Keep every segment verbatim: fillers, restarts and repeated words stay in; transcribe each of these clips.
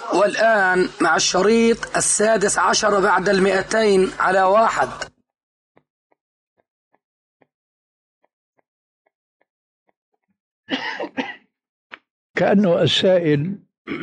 والآن مع الشريط السادس عشر بعد المئتين على واحد. كأنه السائل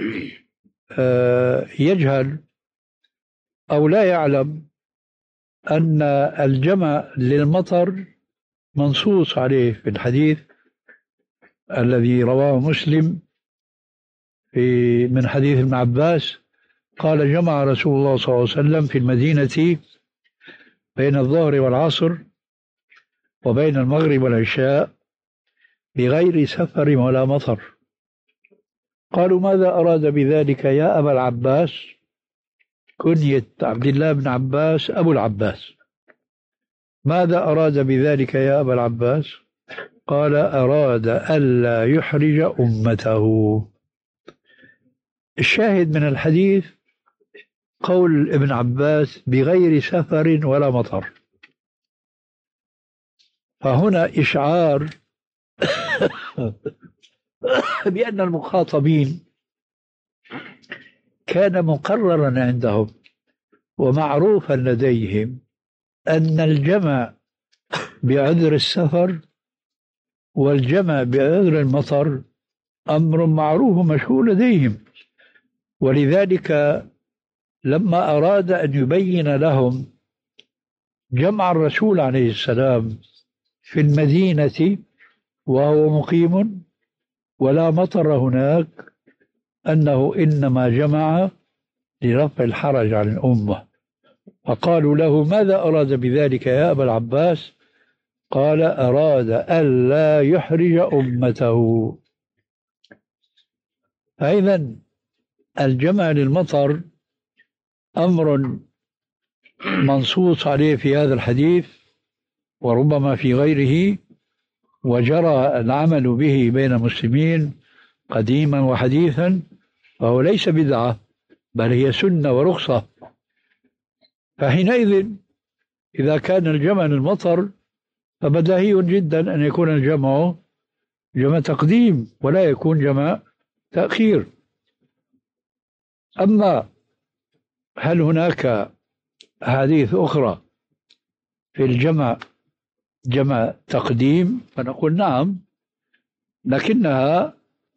يجهل أو لا يعلم أن الجمع للمطر منصوص عليه في الحديث الذي رواه مسلم في من حديث ابن عباس قال: جمع رسول الله صلى الله عليه وسلم في المدينة بين الظهر والعصر وبين المغرب والعشاء بغير سفر ولا مطر. قالوا: ماذا أراد بذلك يا أبا العباس؟ كنية عبد الله بن عباس أبو العباس. ماذا أراد بذلك يا أبا العباس؟ قال: أراد ألا يحرج أمته. الشاهد من الحديث قول ابن عباس بغير سفر ولا مطر، فهنا إشعار بأن المخاطبين كان مقررا عندهم ومعروفا لديهم أن الجمع بعذر السفر والجمع بعذر المطر أمر معروف مشهور لديهم، ولذلك لما أراد أن يبين لهم جمع الرسول عليه السلام في المدينة وهو مقيم ولا مطر هناك أنه إنما جمع لرفع الحرج عن الأمة، فقالوا له: ماذا أراد بذلك يا أبا العباس؟ قال: أراد ألا يحرج أمته. فإذا الجمع للمطر أمر منصوص عليه في هذا الحديث وربما في غيره، وجرى العمل به بين المسلمين قديما وحديثا، فهو ليس بدعة بل هي سنة ورخصة. فحينئذ إذا كان الجمع للمطر فبداهي جدا أن يكون الجمع جمع تقديم ولا يكون جمع تأخير. أما هل هناك أحاديث أخرى في الجمع جمع تقديم؟ فنقول نعم، لكنها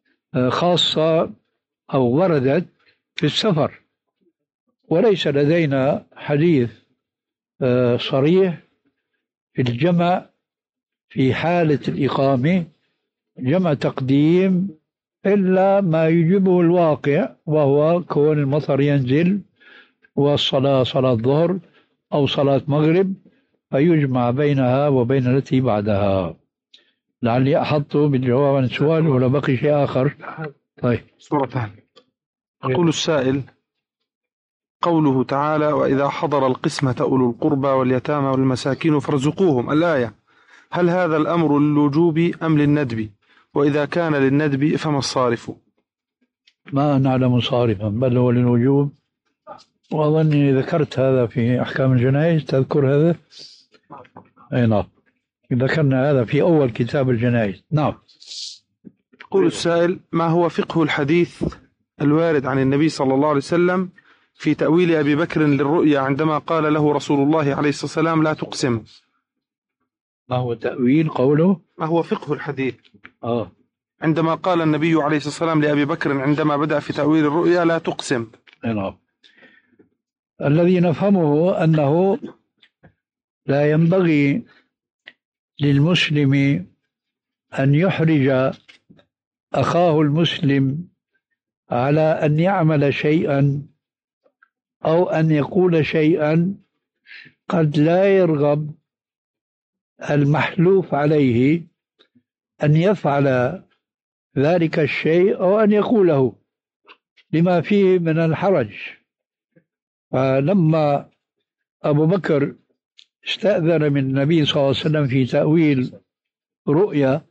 خاصة أو وردت في السفر، وليس لدينا حديث صريح في الجمع في حالة الإقامة جمع تقديم إلا ما يجيبه الواقع، وهو كون المطر ينزل والصلاة صلاة ظهر أو صلاة مغرب فيجمع بينها وبين التي بعدها. لعلي أحط بالجواب عن السؤال ولا بقي شيء آخر؟ طيب، سورة ثانية. يقول السائل: قوله تعالى: وإذا حضر القسمة أولو القربى واليتامى والمساكين فارزقوهم، الآية، هل هذا الأمر للوجوب أم للندب؟ وإذا كان للندب فما الصارف؟ ما نعلم صارفا بل هو للوجوب، وأظني ذكرت هذا في أحكام الجنائز. تذكر هذا؟ أي نعم، ذكرنا هذا في أول كتاب الجنائز. نعم. يقول السائل: ما هو فقه الحديث الوارد عن النبي صلى الله عليه وسلم في تأويل أبي بكر للرؤيا عندما قال له رسول الله عليه الصلاة والسلام: لا تقسم؟ ما هو تأويل قوله؟ ما هو فقه الحديث آه. عندما قال النبي عليه الصلاة والسلام لأبي بكر عندما بدأ في تأويل الرؤيا: لا تقسم؟ نعم. الذي نفهمه أنه لا ينبغي للمسلم أن يحرج أخاه المسلم على أن يعمل شيئا أو أن يقول شيئا قد لا يرغب المحلوف عليه أن يفعل ذلك الشيء أو أن يقوله لما فيه من الحرج. فلما أبو بكر استأذن من النبي صلى الله عليه وسلم في تأويل رؤيا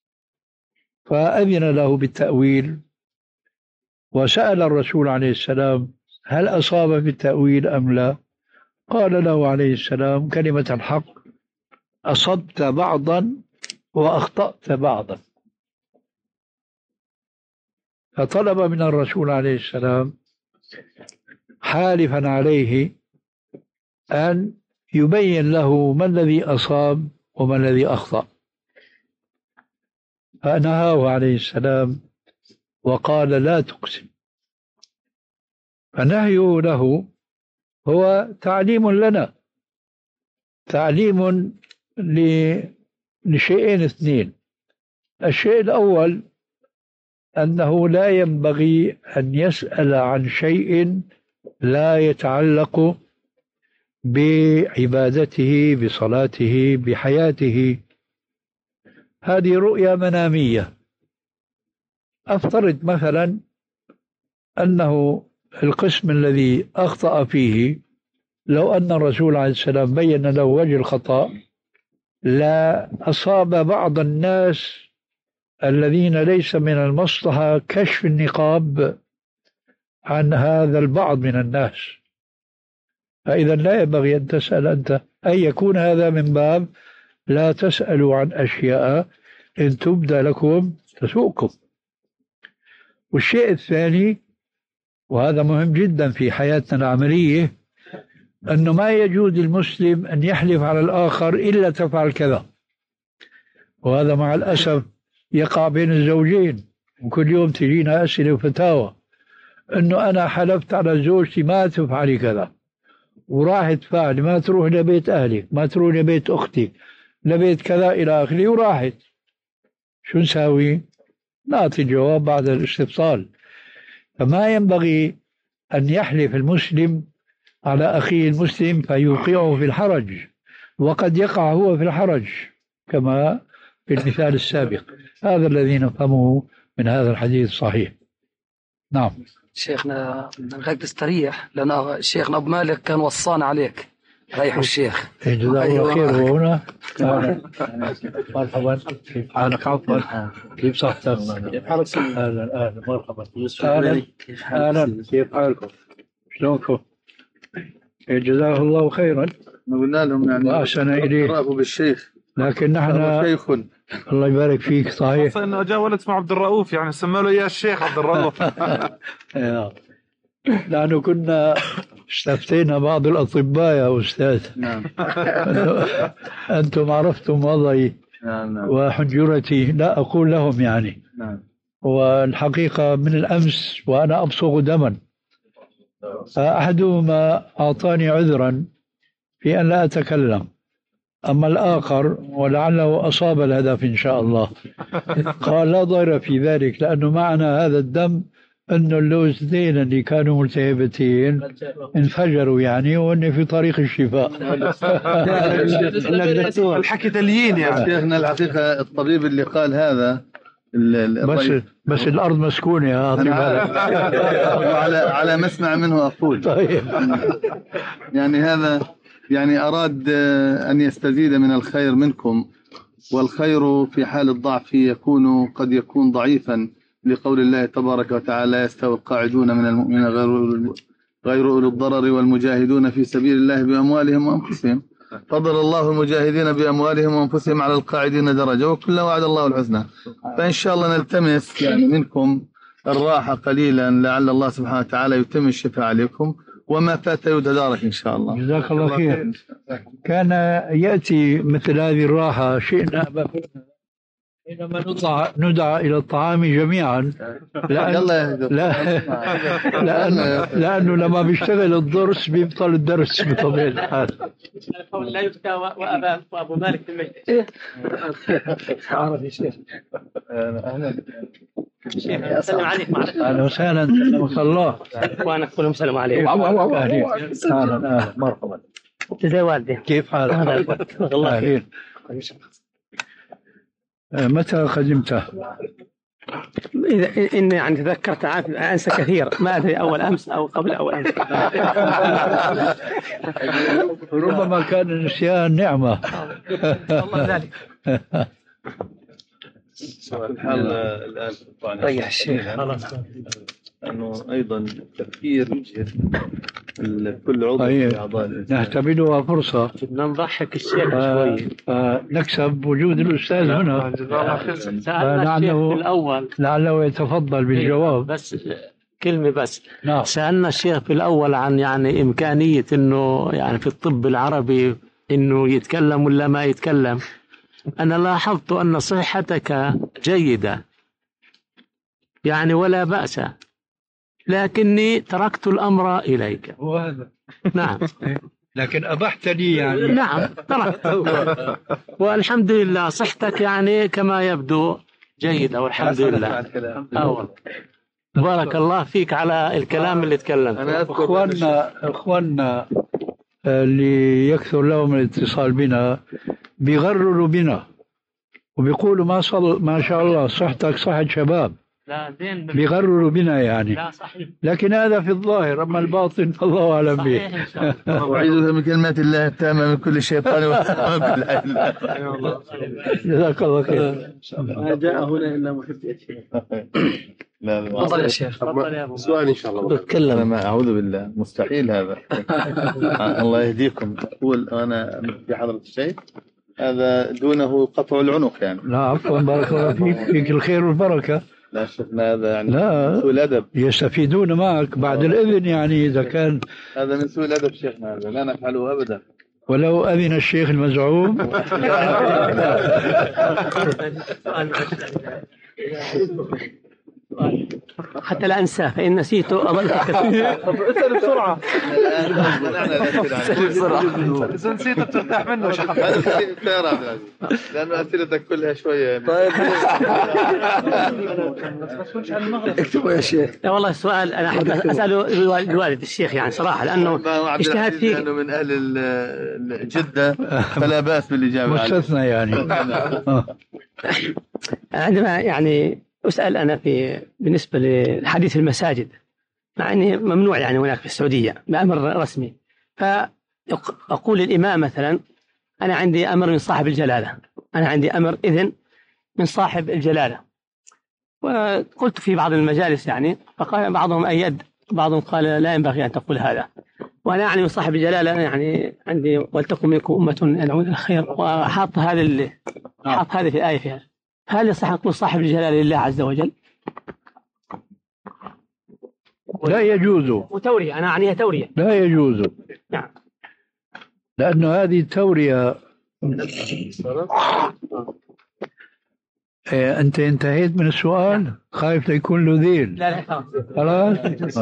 فأذن له بالتأويل، وسأل الرسول عليه السلام: هل أصاب في التأويل أم لا؟ قال له عليه السلام كلمة الحق: أصبت بعضا وأخطأت بعضا. فطلب من الرسول عليه السلام حالفا عليه أن يبين له ما الذي أصاب وما الذي أخطأ، فنهاه عليه السلام وقال لا تقسم. فنهيه له هو تعليم لنا، تعليم لشيئين اثنين. الشيء الأول أنه لا ينبغي أن يسأل عن شيء لا يتعلق بعبادته بصلاته بحياته. هذه رؤية منامية. أفترض مثلا أنه القسم الذي أخطأ فيه لو أن الرسول عليه السلام بين له وجه الخطأ لا أصاب بعض الناس الذين ليس من المصلحة كشف النقاب عن هذا البعض من الناس. فإذا لا ينبغي أن تسأل أنت، أن يكون هذا من باب لا تسألوا عن أشياء إن تبدى لكم تسؤكم. والشيء الثاني وهذا مهم جدا في حياتنا العملية، أنه ما يجوز للمسلم أن يحلف على الآخر إلا تفعل كذا. وهذا مع الأسف يقع بين الزوجين، وكل يوم تجينا أسئلة وفتاوى أنه أنا حلفت على زوجتي ما تفعلي كذا وراحت فعل، ما تروح لبيت أهلك، ما تروح لبيت أختك، لبيت كذا إلى آخره وراحت. شو نساوي؟ نعطي الجواب بعد الاستفصال. فما ينبغي أن يحلف المسلم على أخيه المسلم فيوقعه في الحرج، وقد يقع هو في الحرج كما في المثال السابق. هذا الذي نفهمه من هذا الحديث الصحيح. نعم شيخنا غير تستريح، لأن شيخنا أبو مالك كان وصانا عليك ريحوا الشيخ جزاه الله خير. وهنا مرحبا، كيف حالك؟ عفوا، كيف صحتك؟ كيف حالك؟ اهلا اهلا مرحبا، اهلا اهلا، كيف حالكم؟ شلونكم؟ جزاه الله خيرا. قلنا لهم يعني واحسن اليه بالشيخ، لكن نحن شيخ الله يبارك فيك. صحيح، خاصة انه جاء ولد اسمه عبد الرؤوف، يعني سمى له اياه الشيخ عبد الرؤوف. لأنه كنا استفتينا بعض الأطباء يا أستاذ. نعم. أنتم عرفتم وضعي نعم. وحنجرتي، لا أقول لهم يعني. نعم. والحقيقة من الأمس وأنا أبصق دما، أحدهما أعطاني عذرا في أن لا أتكلم، أما الآخر ولعله أصاب الهدف إن شاء الله قال لا ضير في ذلك، لأنه معنا هذا الدم أنه اللوزتين اللي كانوا ملتهبتين انفجروا يعني، وأن في طريق الشفاء. الحكي تليين يعني. شيخنا الحقيقة الطبيب اللي قال هذا بس بس الأرض مسكونة يا على على مسمع منه أقول. طيب. يعني هذا يعني أراد أن يستزيد من الخير منكم، والخير في حال الضعف يكون قد يكون ضعيفا، لقول الله تبارك وتعالى لا يستوي القاعدون من المؤمنين غير غير أولي الضرر والمجاهدون في سبيل الله بأموالهم وأنفسهم، فضل الله المجاهدين بأموالهم وأنفسهم على القاعدين درجة، وكل وعد الله الحسنى. فإن شاء الله نلتمس يعني منكم الراحة قليلا، لعل الله سبحانه وتعالى يتم الشفاء عليكم، وما فات يتدارك إن شاء الله. جزاك الله خير. كان يأتي مثل هذه الراحة شئنا حينما ندعى ندعى إلى الطعام جميعا، لأن لا لأن لأنه لما بيشتغل الضرس بيبطل الدرس بطبيعة الحال. لا يبكى وأبا وأبو مالك في المجلس. عارف يا شيخ. أهلا. سلام عليك. أهلا وسهلا. سلامك الله. وأنا كلهم سلام عليك. أهلا أهلا مرحبا. ازي والدي؟ كيف حالك؟ الله خير. متى قدمت؟ إذا إني يعني تذكرت أنسى كثير، ما أدري أول أمس أو قبل أول أمس. ربما كان النسيان نعمة. الله ذلك. الحال الآن ريح الشيخ خلاص. أنه أيضا التفكير يجهد كل عضو في أعضاء الإنسان، نعتبرها فرصة نضحك الشيخ شوي نكسب وجود الأستاذ هنا. سألنا الشيخ الأول لعله يتفضل بالجواب. بس كلمة بس. نعم. سألنا الشيخ في الأول عن يعني إمكانية إنه يعني في الطب العربي إنه يتكلم ولا ما يتكلم. أنا لاحظت أن صحتك جيدة يعني ولا بأس، لكني تركت الأمر إليك. وهذا نعم. لكن أبحت لي يعني. نعم تركت. والحمد لله صحتك يعني كما يبدو جيدة والحمد لله. أول. بارك الله فيك على الكلام اللي تكلمت. إخواننا إخواننا اللي يكثر لهم الاتصال بنا بيغرروا بنا وبيقولوا ما صل ما شاء الله صحتك صحة شباب، لا زين بيغرروا بنا يعني. لا صحيح. لكن هذا في الظاهر، أما الباطن فالله أعلم به. صحيح إن شاء الله. أعيذك من كلمات الله التامة من كل شيطان وكل عين. جزاك الله خير. ما جاء هنا إلا محب الشيخ. لا لا. تفضل يا شيخ. تفضل يا أبو. سؤال إن شاء الله. بتكلم أنا ما أعوذ بالله مستحيل هذا. الله يهديكم. أقول أنا في حضرة الشيخ هذا دونه قطع العنق يعني. لا عفوا بارك الله فيك، فيك الخير والبركة. لا شفنا هذا يعني لا. من سوء الأدب. يستفيدون معك بعد الإذن يعني إذا كان. هذا من سوء الأدب شيخنا، هذا لا نفعله أبدا. ولو أذن الشيخ المزعوم. حتى لا أنساه فإن نسيته أضلتك. اسأل بسرعة. اسأل بسرعة. إذا نسيت ترتاح منه شخص. لأنه أسئلتك كلها شوية. طيب اكتبوا يا شيخ. لا والله السؤال أنا أحب أسأله الوالد الشيخ يعني صراحة لأنه اجتهد فيه. لأنه من أهل جدة فلا بأس بالإجابة. مستثنى يعني. عندما يعني أسأل أنا في بالنسبة لحديث المساجد، مع أنه ممنوع يعني هناك في السعودية بأمر رسمي، فأقول للإمام مثلا أنا عندي أمر من صاحب الجلالة، أنا عندي أمر إذن من صاحب الجلالة. وقلت في بعض المجالس يعني فقال بعضهم أيد، بعضهم قال لا ينبغي أن تقول هذا. وأنا يعني من صاحب الجلالة يعني عندي ولتكن منكم أمة يدعون إلى الخير، وحاط هذا اللي حاط هذه في الآية فيها. هل يصح نقول صاحب الجلالة لله عز وجل؟ لا يجوز. وتورية أنا أعنيها تورية. لا يجوز. نعم. لأنه هذه التورية. إيه أنت انتهيت من السؤال؟ خايف يكون له ذيل. لا لا خلاص.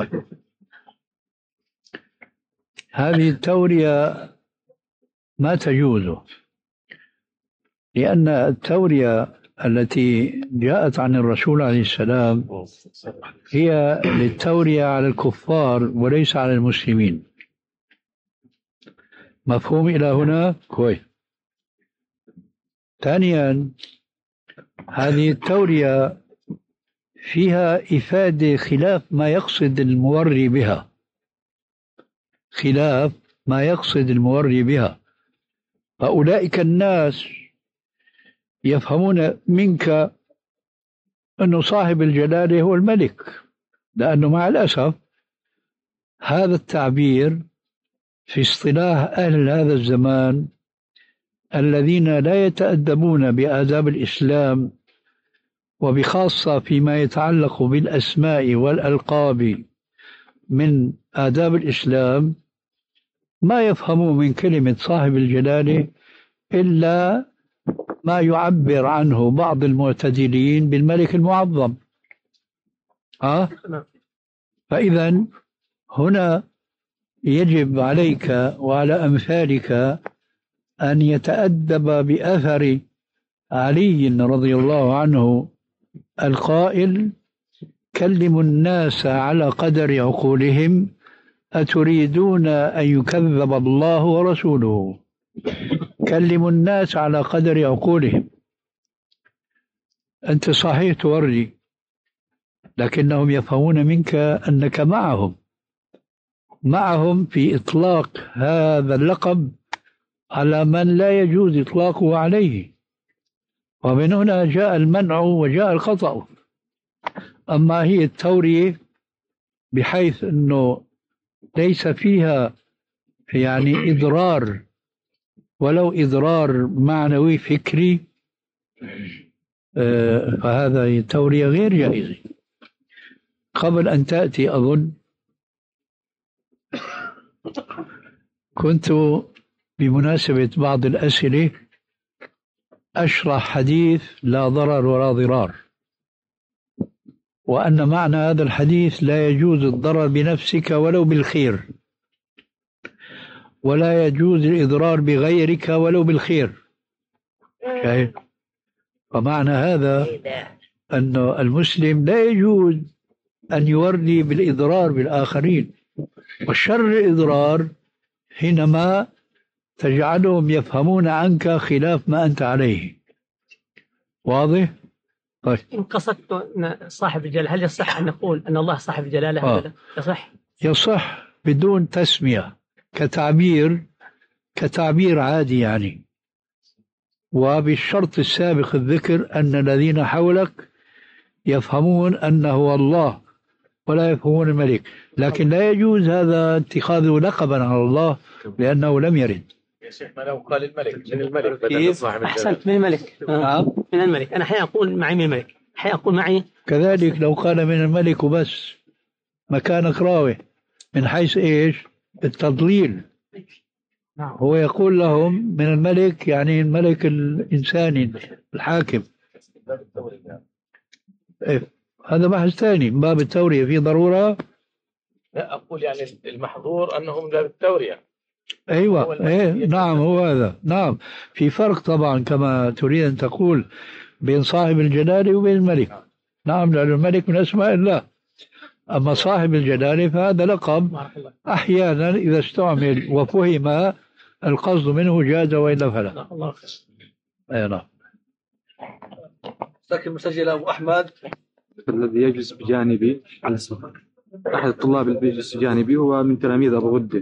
هذه التورية ما تجوز، لأن التورية التي جاءت عن الرسول عليه السلام هي للتورية على الكفار وليس على المسلمين. مفهوم إلى هنا؟ كويس. ثانيا هذه التورية فيها إفادة خلاف ما يقصد الموري بها، خلاف ما يقصد الموري بها. فأولئك الناس يفهمون منك أنه صاحب الجلالة هو الملك، لأنه مع الأسف هذا التعبير في اصطلاح أهل هذا الزمان الذين لا يتأدبون بآداب الإسلام، وبخاصة فيما يتعلق بالأسماء والألقاب من آداب الإسلام، ما يفهمون من كلمة صاحب الجلالة إلا ما يعبر عنه بعض المعتدلين بالملك المعظم. أه؟ فإذا هنا يجب عليك وعلى أمثالك أن يتأدب بأثر علي رضي الله عنه القائل: كلموا الناس على قدر عقولهم أتريدون أن يكذب الله ورسوله. كلموا الناس على قدر عقولهم. أنت صحيح توري، لكنهم يفهمون منك أنك معهم معهم في إطلاق هذا اللقب على من لا يجوز إطلاقه عليه، ومن هنا جاء المنع وجاء الخطأ. أما هي التورية بحيث أنه ليس فيها يعني إضرار ولو إضرار معنوي فكري، فهذا تورية غير جائزة. قبل أن تأتي أظن كنت بمناسبة بعض الأسئلة أشرح حديث لا ضرر ولا ضرار، وأن معنى هذا الحديث لا يجوز الضرر بنفسك ولو بالخير، ولا يجوز الإضرار بغيرك ولو بالخير. شايف؟ فمعنى هذا أن المسلم لا يجوز أن يوري بالإضرار بالآخرين، والشر الإضرار حينما تجعلهم يفهمون عنك خلاف ما أنت عليه. واضح؟ طيب. إن قصدت صاحب الجلالة، هل يصح أن نقول أن الله صاحب الجلالة؟ آه. يصح؟ يصح بدون تسمية، كتعبير كتعبير عادي يعني، وبالشرط السابق الذكر أن الذين حولك يفهمون أنه هو الله ولا يفهمون الملك، لكن لا يجوز هذا اتخاذه لقبا على الله لأنه لم يرد. يا شيخ ما لو قال الملك من الملك بدل صاحب أحسنت، من الملك. آه. من الملك. أنا حين أقول معي من الملك، حين أقول معي كذلك لو قال من الملك وبس مكانك راوي من حيث إيش؟ التضليل. هو يقول لهم من الملك يعني الملك الإنساني الحاكم. إيه؟ هذا بحث ثاني من باب التورية. في ضرورة؟ لا أقول يعني المحظور أنه من باب التورية. أيوة إيه نعم هو هذا. نعم في فرق طبعا كما تريد أن تقول بين صاحب الجلالة وبين الملك. نعم لأن الملك من أسماء الله، أما صاحب الجلالة فهذا لقب أحيانا إذا استعمل وفهم القصد منه جاز وإلا فلا. أي نعم. لكن مسجل أبو أحمد الذي يجلس بجانبي على السفر، أحد الطلاب اللي بيجلس بجانبي هو من تلاميذ أبو غدة،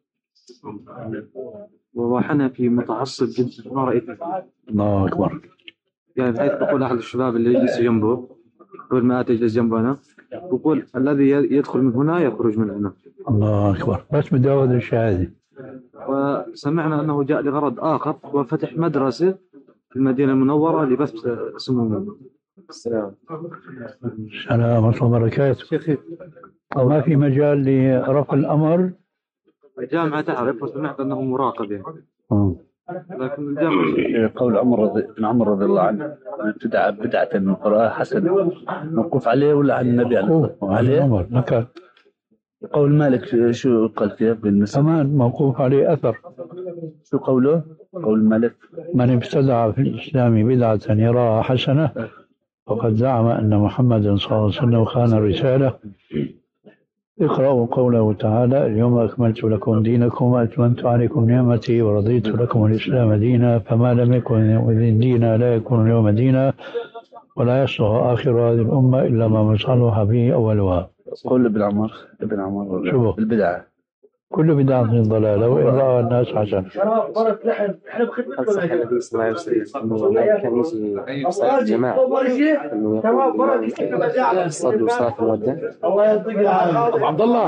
وهو حنفي متعصب جدا ما رأيته. الله أكبر. يعني بحيث يقول أحد الشباب اللي يجلس جنبه قبل ما تجلس جنبنا يقول الذي يدخل من هنا يخرج من هنا. الله أكبر. بس بدي أخذ الشهادة. وسمعنا أنه جاء لغرض آخر وفتح مدرسة في المدينة المنورة لبث سمومه. السلام. السلام ورحمة الله وبركاته. ما في مجال لرفع الأمر؟ الجامعة تعرف وسمعت أنه مراقب يعني. آه. لكن الجامعة قول عمر بن عمر رضي الله عنه ابتدع بدعة من القراءة حسن، موقوف عليه ولا على النبي عليه؟ عليه عمر نكال. قول مالك شو قال فيه بالنسبة؟ كمان موقوف عليه أثر. شو قوله؟ قول مالك من ابتدع في الإسلام بدعة يراها حسنة فقد زعم أن محمدا صلى الله عليه وسلم خان الرسالة. اقرأوا قوله تعالى اليوم أكملت لكم دينكم وأتممت عليكم نعمتي ورضيت لكم الإسلام دينا فما لم يكن دينا لا يكون اليوم دينا ولا يصلح آخر هذه الأمة إلا ما صلح به أولها. قول ابن عمر ابن عمر شو البدعة كل بدعة من ضلالة وإن رأى الناس حسن. هل صح النبي صلى الله عليه وسلم أنه كان يجي صلاة الجماعة أنه يقول صلوا صلاة المودع؟ أبو عبد الله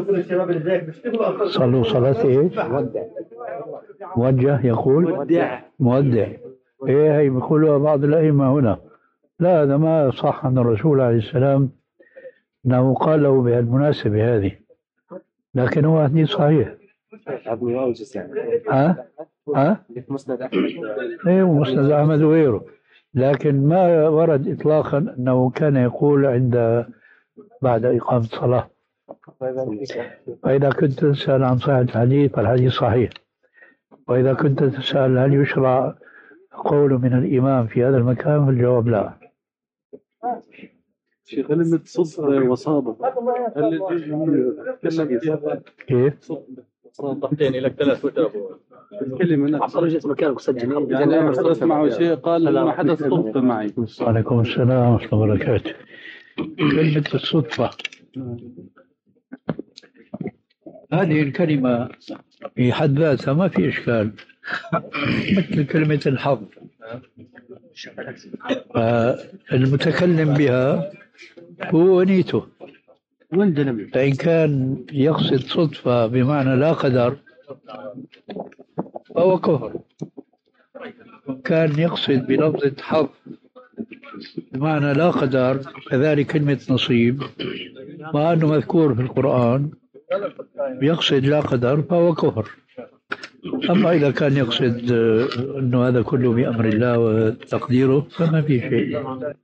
صلوا صلاة إيش؟ موجه يقول مودع مودع. إيه هي بيقولوا بعض الأئمة هنا. لا هذا ما صح عن الرسول عليه السلام أنه قال له بهالمناسبة هذه، لكن هو حديث صحيح. ها؟ ها؟ مسند أحمد. ايه مسند أحمد وغيره، لكن ما ورد إطلاقا أنه كان يقول عند بعد إقامة الصلاة. فإذا كنت تسأل عن صحة الحديث فالحديث صحيح، وإذا كنت تسأل هل يشرع قول من الإمام في هذا المكان فالجواب لا. في كلمة صدق وصابة هل يتكلم كيف؟ ضبطين لك ثلاث وتر كلمة عصر مكانك سجل. أنا حدث معه شيء قال لما حدث صدفة معي. وعليكم السلام ورحمة الله وبركاته. كلمة الصدفة هذه الكلمة في حد ذاتها ما في إشكال، مثل كلمة الحظ. المتكلم بها هو نيته، فإن كان يقصد صدفة بمعنى لا قدر فهو كفر، كان يقصد بلفظة حظ بمعنى لا قدر، كذلك كلمة نصيب مع أنه مذكور في القرآن يقصد لا قدر فهو كفر. أما إذا كان يقصد آه، أنه هذا كله بأمر الله وتقديره فما في شيء.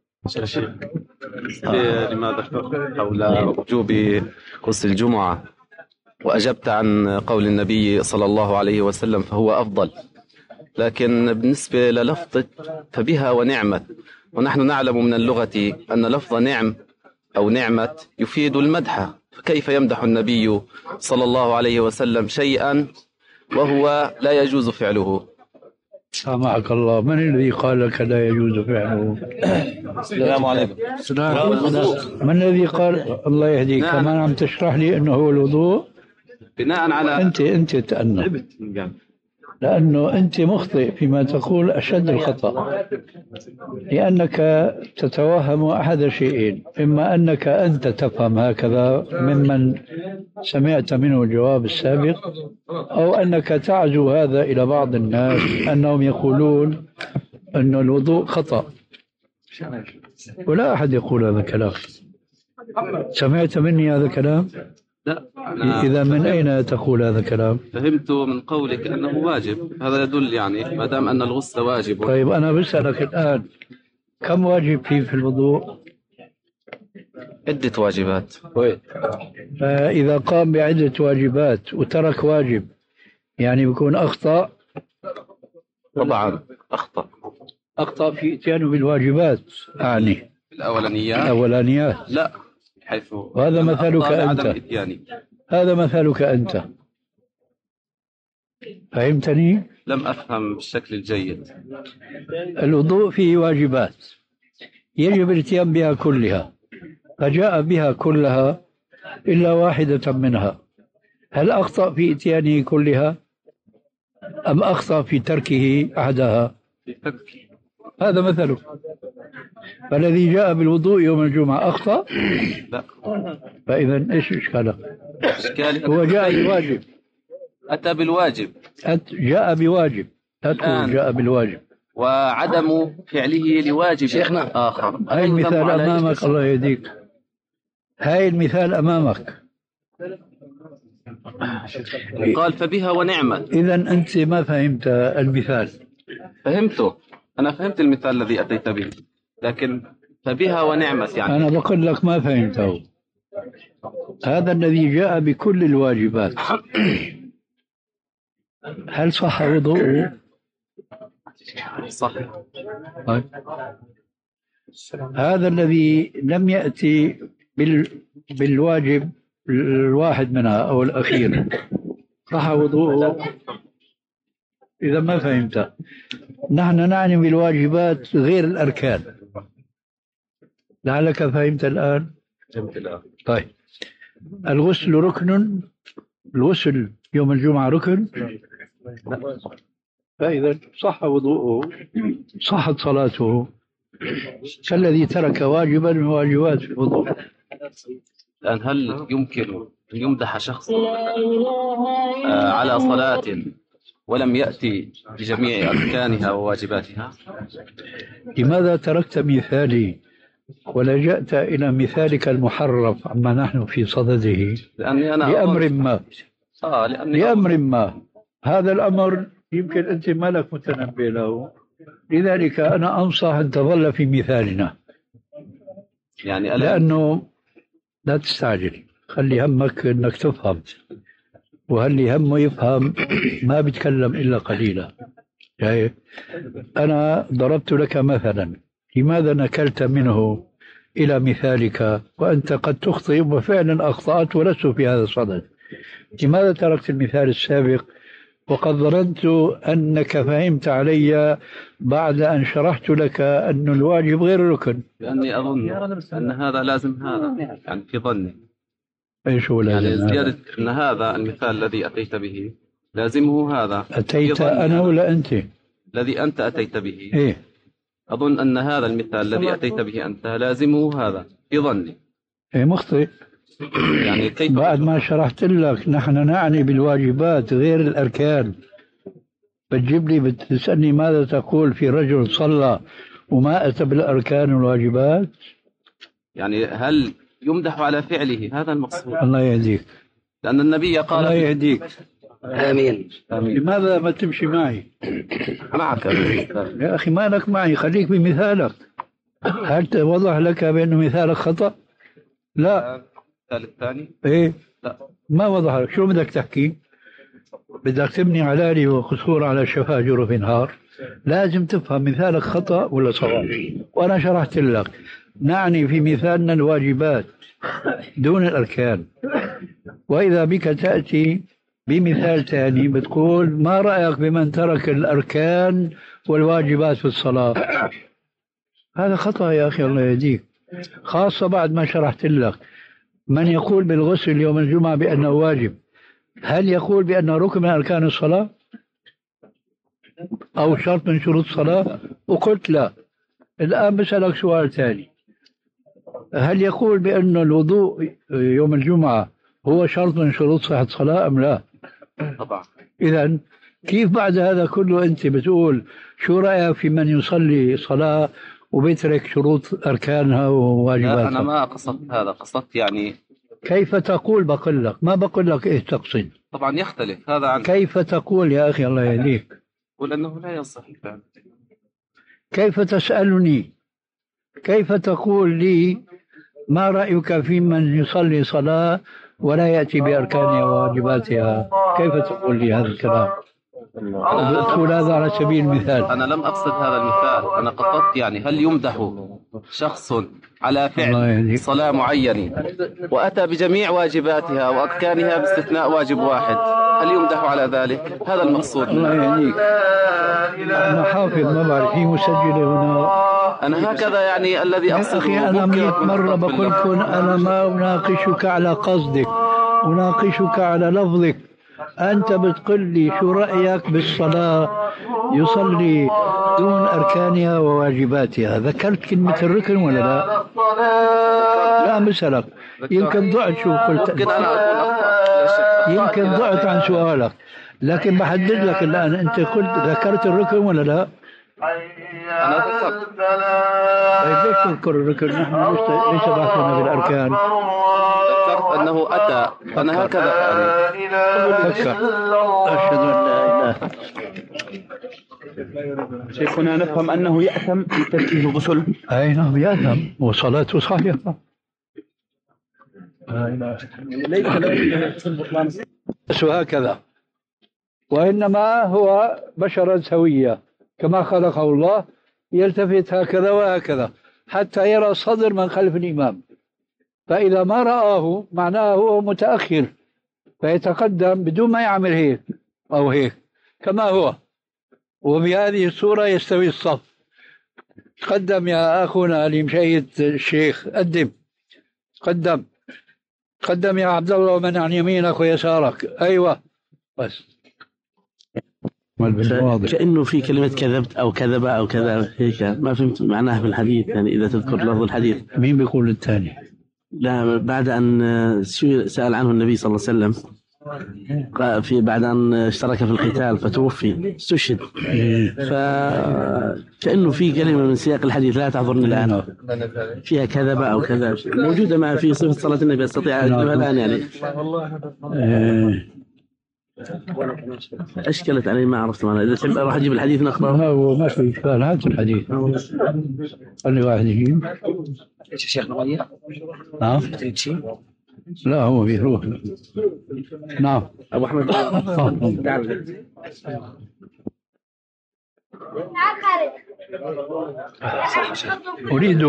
لما ذكرت حول وجوب غسل الجمعة وأجبت عن قول النبي صلى الله عليه وسلم فهو أفضل، لكن بالنسبة للفظة فبها ونعمت، ونحن نعلم من اللغة أن لفظ نعم أو نعمة يفيد المدح، فكيف يمدح النبي صلى الله عليه وسلم شيئا وهو لا يجوز فعله؟ سامحك الله، من الذي قال لك لا يجوز فعله؟ السلام عليكم. من الذي قال؟ الله يهديك. نعم. كمان عم تشرح لي أنه هو الوضوء. بناء على أنت أنت تأنى، لأنه أنت مخطئ فيما تقول أشد الخطأ، لأنك تتوهم أحد شيئين: إما أنك أنت تفهم هكذا ممن سمعت منه الجواب السابق، أو أنك تعزو هذا إلى بعض الناس أنهم يقولون أن الوضوء خطأ، ولا أحد يقول هذا الكلام. سمعت مني هذا الكلام؟ لا. إذا من أين تقول هذا الكلام؟ فهمت من قولك أنه واجب، هذا يدل يعني ما دام أن الغسل واجب. طيب أنا بسألك الآن، كم واجب فيه في الوضوء؟ عدة واجبات. فإذا قام بعدة واجبات وترك واجب يعني بيكون أخطأ؟ طبعا أخطأ. أخطأ في إتيانه بالواجبات أعني الأولانيات. الأولانيات لا، حيث وهذا مثلك أنت. هذا مثلك أنت، فهمتني؟ لم أفهم بالشكل الجيد. الوضوء فيه واجبات يجب الاتيان بها كلها، فجاء بها كلها إلا واحدة منها. هل أخطأ في إتيانه كلها أم أخطأ في تركه أحدها؟ هذا مثله. فالذي جاء بالوضوء يوم الجمعة أخطأ؟ لا. فإذا إيش إشكاله؟ هو جاء بواجب، أتى بالواجب، أت جاء بواجب، لا تقول جاء بالواجب. وعدم فعله لواجب شيخنا آخر. هاي المثال أمامك، الله يهديك، هاي المثال أمامك. قال فبها ونعمة. إذا أنت ما فهمت المثال. فهمته، أنا فهمت المثال الذي أتيت به، لكن فبها ونعمة يعني أنا بقول لك ما فهمته. هذا الذي جاء بكل الواجبات هل صح وضوءه؟ صح. طيب. هذا الذي لم يأتي بال... بالواجب الواحد منها أو الأخير صح وضوءه؟ إذا ما فهمت، نحن نعني بالواجبات غير الأركان. لعلك فهمت الآن؟ فهمت الآن. طيب، الغسل ركن، الغسل يوم الجمعة ركن، فإذا صح وضوءه صحت صلاته كالذي ترك واجبا من واجبات الوضوء. الآن هل يمكن أن يمدح شخص آه على صلاة ولم يأتي بجميع أركانها وواجباتها؟ لماذا تركت مثالي ولجأت إلى مثالك المحرف عما نحن في صدده؟ لأني أنا لأمر ما. آه لأني لأمر ما. هذا الأمر يمكن أنت ما لك متنبه له، لذلك أنا أنصح أن تظل في مثالنا. يعني لأنه لا تستعجل، خلي همك أنك تفهم، وهل همه يفهم ما بيتكلم إلا قليلا. يعني أنا ضربت لك مثلا، لماذا نكلت منه إلى مثالك وأنت قد تخطئ وفعلا أخطأت ولست في هذا الصدد؟ لماذا تركت المثال السابق وقد ظننت أنك فهمت علي بعد أن شرحت لك أن الواجب غير ركن؟ لأني أظن أن هذا لازم هذا، يعني في ظني. ايش هو لازم؟ يعني زيادة أن هذا المثال الذي أتيت به لازمه هذا. أتيت أنا ولا أنت؟ الذي أنت أتيت به. إيه؟ أظن أن هذا المثال الذي أتيت به أنت لازمه هذا في ظني. إيه مخطئ. يعني كيف بعد ما شرحت لك نحن نعني بالواجبات غير الأركان، بتجيب لي بتسألني ماذا تقول في رجل صلى وما أتى بالأركان والواجبات. يعني هل يمدح على فعله؟ هذا المقصود. الله يهديك. لأن النبي قال الله يهديك. آمين. آمين. لماذا ما تمشي معي؟ معك يا أخي ما لك معي، خليك بمثالك. هل وضح لك بأنه مثالك خطأ؟ لا. المثال الثاني؟ إيه؟ لا. ما وضح لك، شو بدك تحكي؟ بدك تبني علالي وقصور على شفا جرف نهار. لازم تفهم مثالك خطأ ولا صواب. وأنا شرحت لك نعني في مثالنا الواجبات دون الأركان. وإذا بك تأتي بمثال ثاني بتقول ما رأيك بمن ترك الأركان والواجبات في الصلاة؟ هذا خطأ يا أخي الله يهديك، خاصة بعد ما شرحت لك. من يقول بالغسل يوم الجمعة بأنه واجب، هل يقول بأنه ركن من أركان الصلاة أو شرط من شروط الصلاة؟ وقلت لا. الآن بسألك سؤال ثاني، هل يقول بأن الوضوء يوم الجمعة هو شرط من شروط صحة الصلاة أم لا؟ طبعا. إذن كيف بعد هذا كله أنت بتقول شو رأيك في من يصلي صلاة وبيترك شروط أركانها وواجباتها؟ لا أنا ما قصدت هذا، قصدت يعني كيف تقول؟ بقول لك ما بقول لك إيه تقصد. طبعا يختلف هذا عن كيف تقول يا أخي الله يهديك؟ قل أنه لا يصح فعلا. كيف تسألني؟ كيف تقول لي ما رأيك في من يصلي صلاة ولا يأتي بأركانها وواجباتها؟ كيف تقول لي هذا الكلام؟ تقول هذا على سبيل المثال. أنا لم أقصد هذا المثال، أنا قصدت يعني هل يمدح شخص على فعل صلاة معينة وأتى بجميع واجباتها وأركانها باستثناء واجب واحد، هل يمدح على ذلك؟ هذا المقصود. الله يهديك. أنا حافظ ما بعرف في مسجلة هنا. أنا هكذا يعني الذي أقصده. أخي أنا مئة مرة بقول لكم أنا ما أناقشك على قصدك، أناقشك على لفظك. أنت بتقول لي شو رأيك بالصلاة يصلي دون أركانها وواجباتها؟ ذكرت كلمة الركن ولا لا؟ لا بسألك، يمكن ضعت شو قلت، يمكن ضعت عن سؤالك، لكن بحدد لك الآن أنت قلت ذكرت الركن ولا لا؟ أنا ذكرت. طيب ليش تذكر الركن؟ نحن ليس بحثنا بالأركان. ذكرت أنه أتى، أنا هكذا يعني فكر. أشهد أن لا إله. شيخنا نفهم أنه يأثم بترك الغسل. أي نعم يأثم وصلاته صحيحة. ليس هكذا، وإنما هو بشرا سويا كما خلقه الله، يلتفت هكذا وهكذا حتى يرى الصدر من خلف الإمام، فإذا ما رآه معناه هو متأخر فيتقدم بدون ما يعمل هيك أو هيك كما هو، وبهذه الصورة يستوي الصف. قدم يا أخونا لمشيد الشيخ، قدم قدم قدم يا عبد الله، ومن عن يمينك ويسارك. أيوة بس. كأنه في كلمة كذبت أو كذب أو كذا هيك، ما فهمت معناها في الحديث. يعني إذا تذكر لفظ الحديث. مين بيقول الثاني؟ لا بعد أن سأل عنه النبي صلى الله عليه وسلم في بعد أن اشترك في القتال فتوفي استشهد، فكأنه في كلمة من سياق الحديث لا تحضرني الآن فيها كذب أو كذا موجودة ما في صفة صلاة النبي، أستطيع أجيبها الآن يعني. أشكلت علي ما عرفت معناها. إذا تحب أروح أجيب الحديث نقرأه. هو ما في إشكال، هات الحديث خلي واحد يجيب. ايش يا شيخ نغير؟ نعم. لا هو بيروح. نعم أبو أحمد. أريد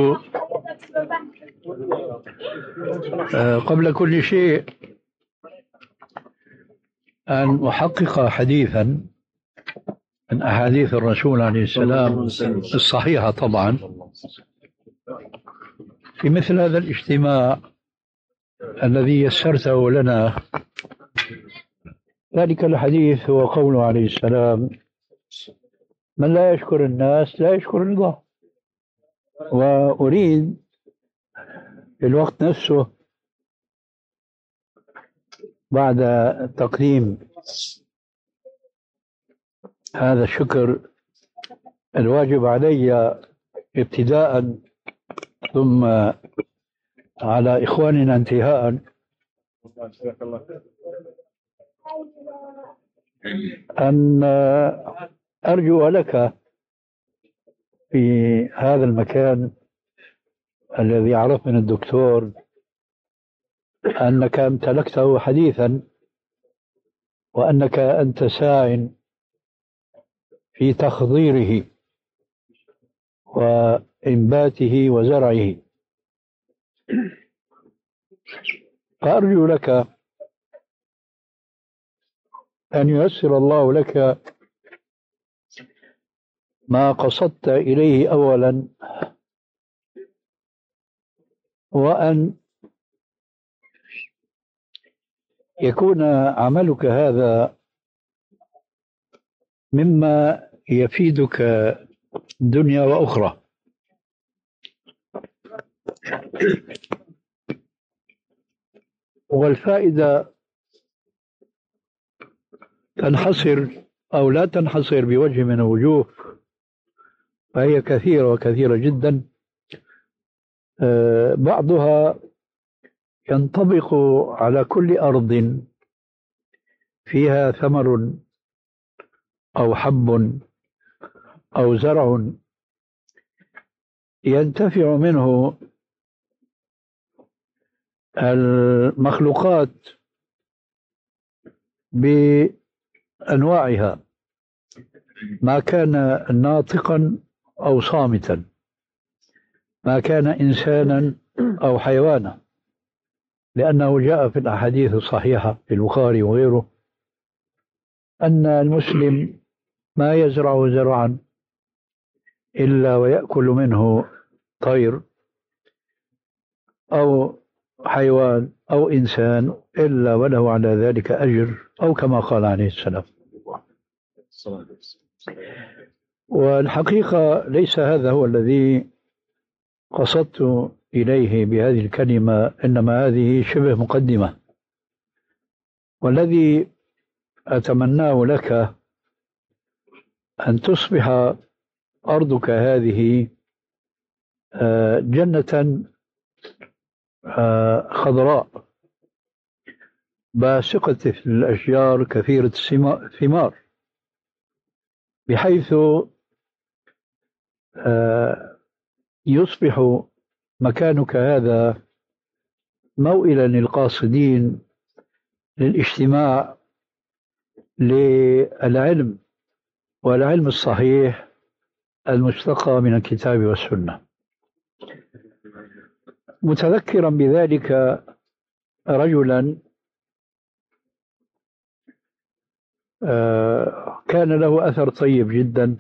قبل كل شيء أن أحقق حديثا من أحاديث الرسول عليه السلام الصحيحة طبعا في مثل هذا الاجتماع الذي يسرته لنا. ذلك الحديث هو قوله عليه السلام: من لا يشكر الناس لا يشكر الله. وأريد في الوقت نفسه بعد تقديم هذا الشكر الواجب علي ابتداء ثم على إخواننا انتهاء أن أرجو لك في هذا المكان الذي عرف من الدكتور أنك امتلكته حديثا وأنك أنت ساع في تخضيره وإنباته وزرعه، فأرجو لك أن ييسر الله لك ما قصدت إليه أولا، وأن يكون عملك هذا مما يفيدك دنيا وأخرى. والفائدة تنحصر أو لا تنحصر بوجه من الوجوه، فهي كثيرة وكثيرة جدا. بعضها ينطبق على كل أرض فيها ثمر أو حب أو زرع ينتفع منه المخلوقات بأنواعها، ما كان ناطقا أو صامتا، ما كان إنسانا أو حيوانا، لأنه جاء في الأحاديث الصحيحة في البخاري وغيره أن المسلم ما يزرع زرعا إلا ويأكل منه طير أو حيوان أو إنسان إلا وله على ذلك أجر، أو كما قال عليه السلام. والحقيقة ليس هذا هو الذي قصدت إليه بهذه الكلمة، إنما هذه شبه مقدمة. والذي أتمناه لك أن تصبح أرضك هذه جنة خضراء باسقة الأشجار كثيرة الثمار، بحيث يصبح مكانك هذا موئلا للقاصدين للاجتماع للعلم، والعلم الصحيح المستقى من الكتاب والسنة. متذكرا بذلك رجلا كان له أثر طيب جدا،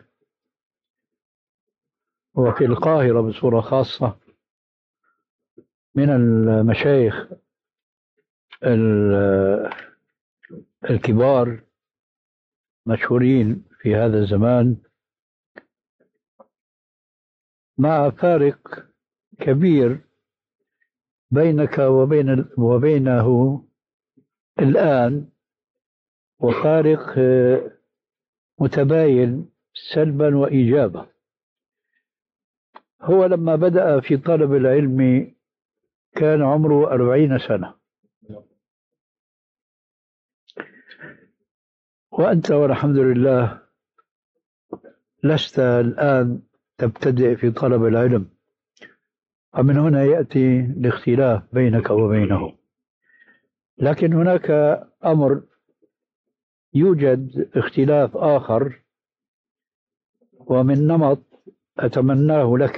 وفي القاهرة بصورة خاصة، من المشايخ الكبار مشهورين في هذا الزمان، مع فارق كبير بينك وبين وبينه الآن، وفارق متباين سلبا وإيجابا. هو لما بدأ في طلب العلم كان عمره أربعين سنة، وأنت والحمد لله لست الآن تبتدئ في طلب العلم، ومن هنا يأتي الاختلاف بينك وبينه. لكن هناك أمر يوجد اختلاف آخر، ومن نمط أتمناه لك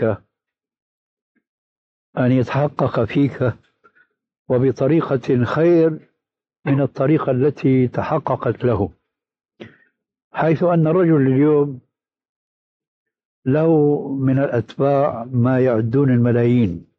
أن يتحقق فيك وبطريقة خير من الطريقة التي تحققت له، حيث أن الرجل اليوم له من الأتباع ما يعدون الملايين،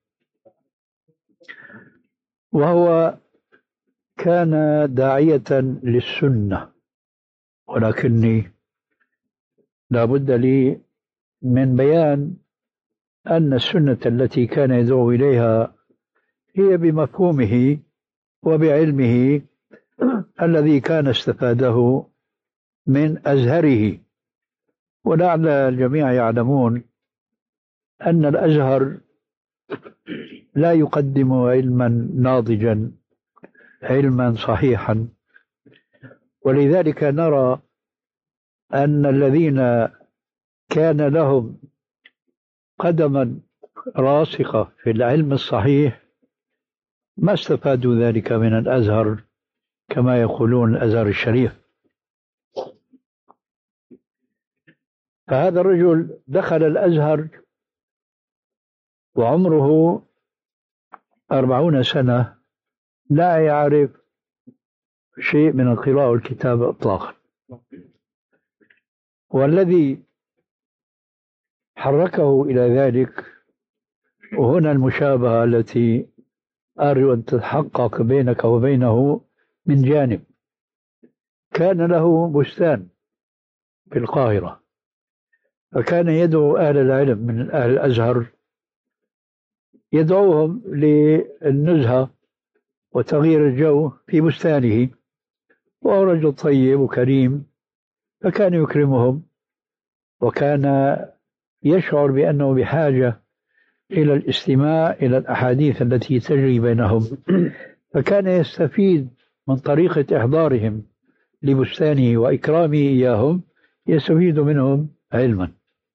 وهو كان داعية للسنة، ولكني لا بد لي من بيان أن السنة التي كان يدعو إليها هي بمفهومه وبعلمه الذي كان استفاده من أزهره. ولعل الجميع يعلمون أن الأزهر لا يقدم علما ناضجا، علما صحيحا، ولذلك نرى أن الذين كان لهم قدما راسخة في العلم الصحيح ما استفادوا ذلك من الأزهر كما يقولون الأزهر الشريف. فهذا الرجل دخل الأزهر وعمره أربعون سنة لا يعرف شيء من القراءة والكتابة إطلاقا. والذي حركه إلى ذلك، وهنا المشابهة التي أرجو أن تتحقق بينك وبينه من جانب، كان له بستان في القاهرة، فكان يدعو أهل العلم من أهل الأزهر، يدعوهم للنزهة وتغيير الجو في بستانه، وهو رجل طيب وكريم، فكان يكرمهم، وكان يشعر بأنه بحاجة إلى الاستماع إلى الأحاديث التي تجري بينهم، فكان يستفيد من طريقة إحضارهم لبستانه وإكرامه إياهم، يستفيد منهم علما.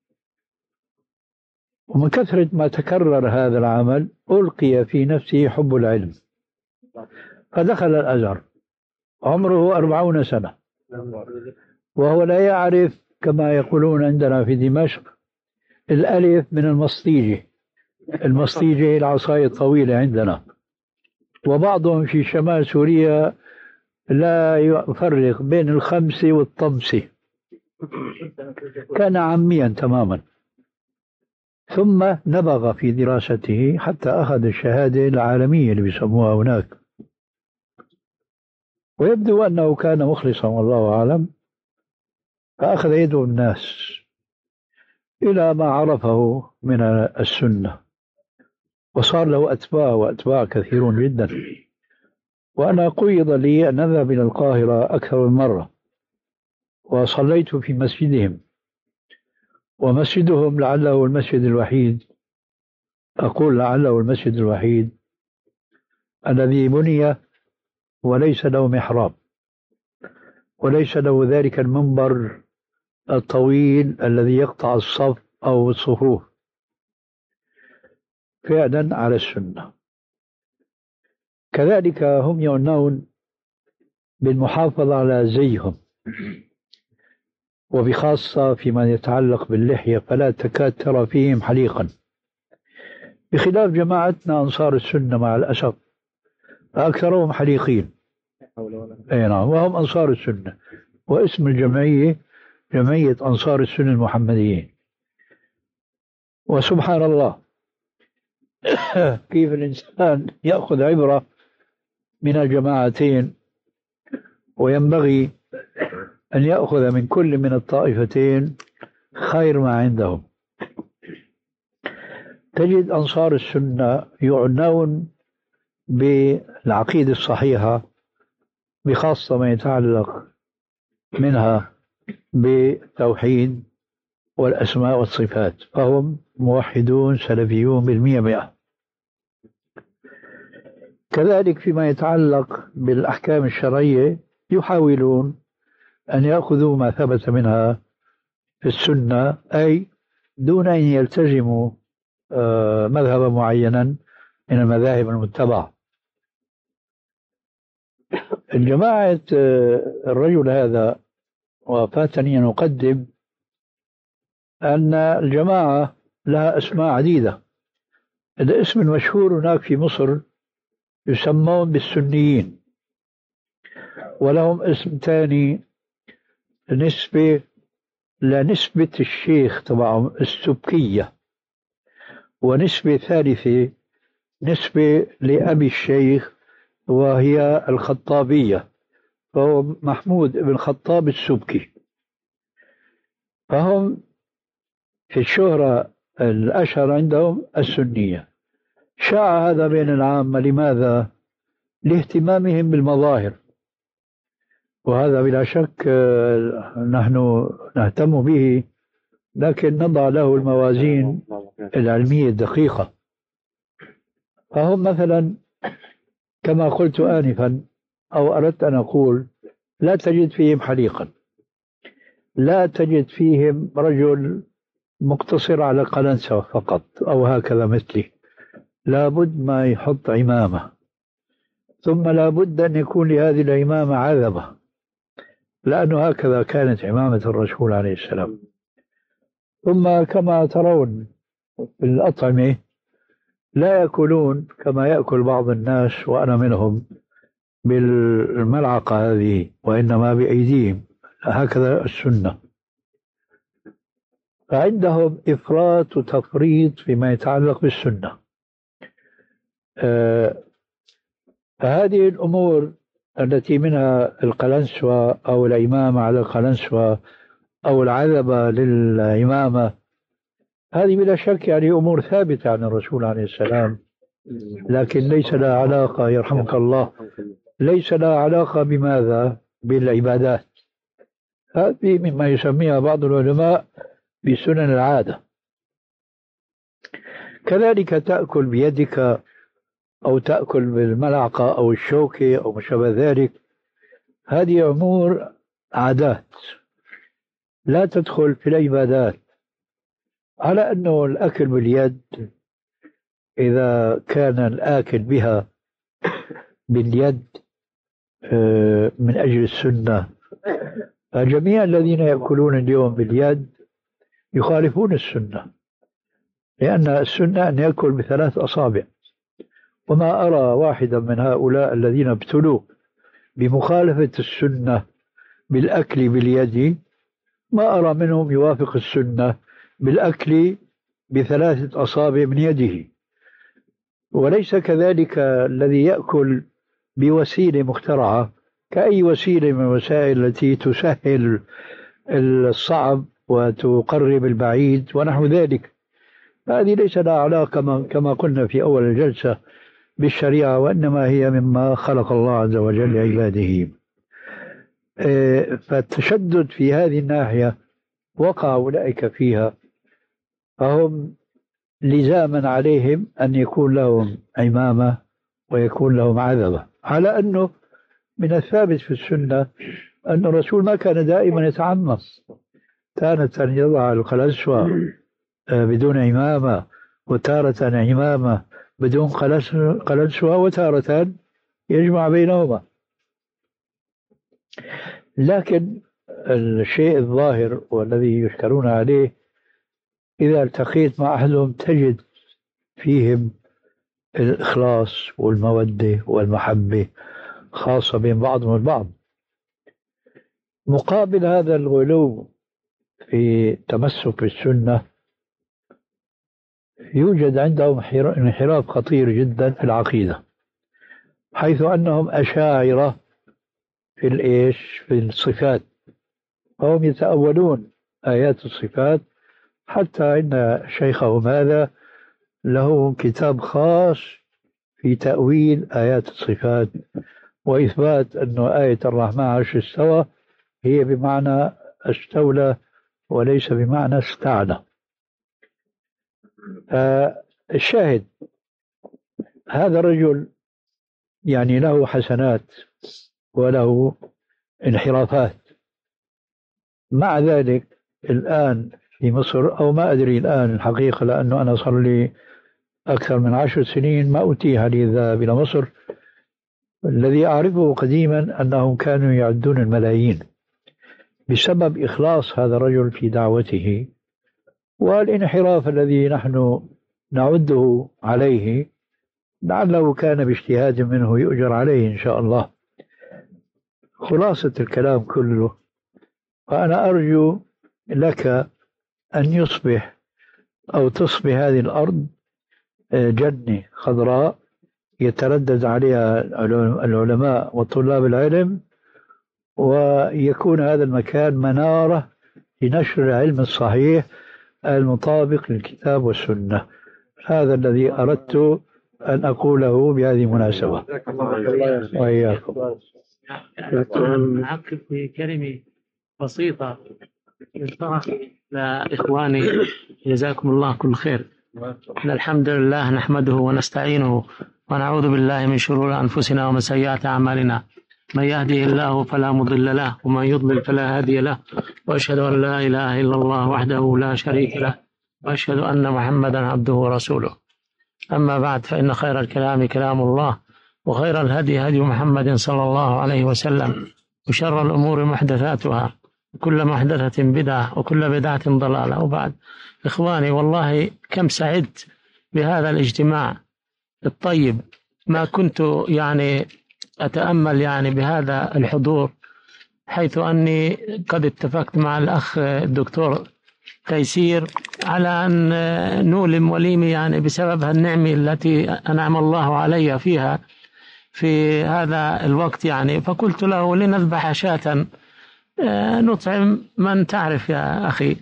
ومن كثرة ما تكرر هذا العمل ألقي في نفسه حب العلم، فدخل الأزهر عمره أربعون سنة، وهو لا يعرف كما يقولون عندنا في دمشق الألف من المسطيجة. المسطيجة العصاية الطويلة عندنا، وبعضهم في شمال سوريا لا يفرق بين الخمسة والطمسة، كان عاميا تماما. ثم نبغ في دراسته حتى أخذ الشهادة العالمية اللي بيسموها هناك، ويبدو أنه كان مخلصا والله أعلم، فأخذ يدعو الناس إلى ما عرفه من السنة، وصار له أتباع وأتباع كثيرون جدا. وأنا قيض لي أن أذهب إلى القاهرة أكثر من مرة، وصليت في مسجدهم، ومسجدهم لعله المسجد الوحيد، أقول لعله المسجد الوحيد الذي بني وليس له محراب، وليس له ذلك المنبر الطويل الذي يقطع الصف أو الصفوف، فعلا على السنة. كذلك هم يعنون بالمحافظة على زيهم، وبخاصة فيما يتعلق باللحية، فلا تكاد ترى فيهم حليقا، بخلاف جماعتنا أنصار السنة مع الأسف أكثرهم حليقين. أي نعم، وهم أنصار السنة، واسم الجمعية جمعية أنصار السنة المحمديين. وسبحان الله كيف الإنسان يأخذ عبرة من الجماعتين، وينبغي أن يأخذ من كل من الطائفتين خير ما عندهم. تجد أنصار السنة يعنون بالعقيدة الصحيحة، بخاصة ما يتعلق منها بالتوحيد والأسماء والصفات، فهم موحدون سلفيون بالمئة مئة. كذلك فيما يتعلق بالأحكام الشرعية يحاولون أن يأخذوا ما ثبت منها في السنة، أي دون أن يلتزموا مذهبا معينا من المذاهب المتبعة. الجماعة الرجل هذا، وفاتني أن أقدم أن الجماعة لها أسماء عديدة. الاسم المشهور هناك في مصر يسمون بالسنيين، ولهم اسم ثاني نسبة لنسبة الشيخ تبعهم السبكية، ونسبة ثالثة نسبة لأبي الشيخ وهي الخطابية، فهو محمود بن خطاب السبكي. فهم في الشهرة الأشهر عندهم السنية. شاع هذا بين العامة، لماذا؟ لاهتمامهم بالمظاهر، وهذا بلا شك نحن نهتم به لكن نضع له الموازين العلمية الدقيقة. فهم مثلا كما قلت آنفا أو أردت أن أقول لا تجد فيهم حليقا، لا تجد فيهم رجل مقتصر على قلنسة فقط أو هكذا مثلي، لابد ما يحط عمامة، ثم لابد أن يكون لهذه العمامة عذبة، لأنه هكذا كانت عمامة الرسول عليه السلام. ثم كما ترون في الأطعمة لا يأكلون كما يأكل بعض الناس وأنا منهم بالملعقة هذه، وإنما بأيديهم، هكذا السنة. فعندهم إفراط وتفريط فيما يتعلق بالسنة. آه فهذه الأمور التي منها القلنسوة أو العمامة على القلنسوة أو العذبة للعمامة، هذه بلا شك يعني أمور ثابتة عن الرسول عليه السلام، لكن ليس لها علاقة يرحمك الله، ليس لها علاقة بماذا؟ بالعبادات. هذه مما يسميها بعض العلماء بسنن العادة. كذلك تأكل بيدك أو تأكل بالملعقة أو الشوكة أو ما شابه ذلك، هذه أمور عادات لا تدخل في العبادات. على أنه الأكل باليد إذا كان الآكل بها باليد من أجل السنة، فجميع الذين يأكلون اليوم باليد يخالفون السنة، لأن السنة أن يأكل بثلاث أصابع، وما أرى واحدا من هؤلاء الذين ابتلوا بمخالفة السنة بالأكل باليد، ما أرى منهم يوافق السنة بالأكل بثلاثة أصابع من يده. وليس كذلك الذي يأكل بوسيلة مخترعة كأي وسيلة من الوسائل التي تسهل الصعب وتقرب البعيد ونحو ذلك. هذه ليس لها علاقة كما قلنا في أول الجلسة بالشريعة، وإنما هي مما خلق الله عز وجل لعباده. فالتشدد في هذه الناحية وقع أولئك فيها، فهم لزاما عليهم أن يكون لهم عمامة ويكون لهم عذبة، على أنه من الثابت في السنة أن الرسول ما كان دائما يتعمم، كانت أن يضع القلنسوة بدون عمامة، وتارة عمامة بدون قلنسوة، وتارة يجمع بينهما. لكن الشيء الظاهر والذي يشكرون عليه إذا التقيت مع أحدهم تجد فيهم الإخلاص والمودة والمحبة خاصة بين بعضهم البعض. مقابل هذا الغلو في تمسك بالسنة يوجد عندهم انحراف خطير جدا في العقيدة، حيث أنهم أشاعرة في الإيش في الصفات، فهم يتأولون آيات الصفات، حتى إن شيخهم هذا له كتاب خاص في تأويل آيات الصفات وإثبات أن آية الرحمن عرش استوى هي بمعنى استولى وليس بمعنى استعلى. الشاهد هذا الرجل يعني له حسنات وله انحرافات، مع ذلك الآن في مصر أو ما أدري الآن الحقيقة، لأنه أنا صار لي أكثر من عشر سنين ما أتيح لي الذهاب إلى مصر. الذي أعرفه قديما أنهم كانوا يعدون الملايين بسبب إخلاص هذا الرجل في دعوته، والانحراف الذي نحن نعده عليه لعله كان باجتهاد منه يؤجر عليه إن شاء الله. خلاصة الكلام كله، وأنا أرجو لك أن يصبح أو تصبح هذه الأرض جنة خضراء يتردد عليها العلماء وطلاب العلم، ويكون هذا المكان منارة لنشر العلم الصحيح المطابق للكتاب والسنة. هذا الذي أردت أن أقوله بهذه المناسبة. وإياكم. أعقب في كلمة بسيطة لا إخواني، جزاكم الله كل خير. إن الحمد لله نحمده ونستعينه ونعوذ بالله من شرور أنفسنا ومن سيئات أعمالنا. من يهده الله فلا مضل له ومن يضلل فلا هادي له، وأشهد أن لا إله إلا الله وحده لا شريك له، وأشهد أن محمدا عبده ورسوله. أما بعد، فإن خير الكلام كلام الله، وخير الهدي هدي محمد صلى الله عليه وسلم، وشر الأمور محدثاتها، وكل محدثة بدعة، وكل بدعة ضلالة. وبعد، إخواني والله كم سعدت بهذا الاجتماع الطيب. ما كنت يعني أتأمل يعني بهذا الحضور، حيث أني قد اتفقت مع الأخ الدكتور تيسير على أن نولم وليمي يعني بسبب النعمة التي أنعم الله علي فيها في هذا الوقت يعني. فقلت له لنذبح شاة نطعم من تعرف يا أخي.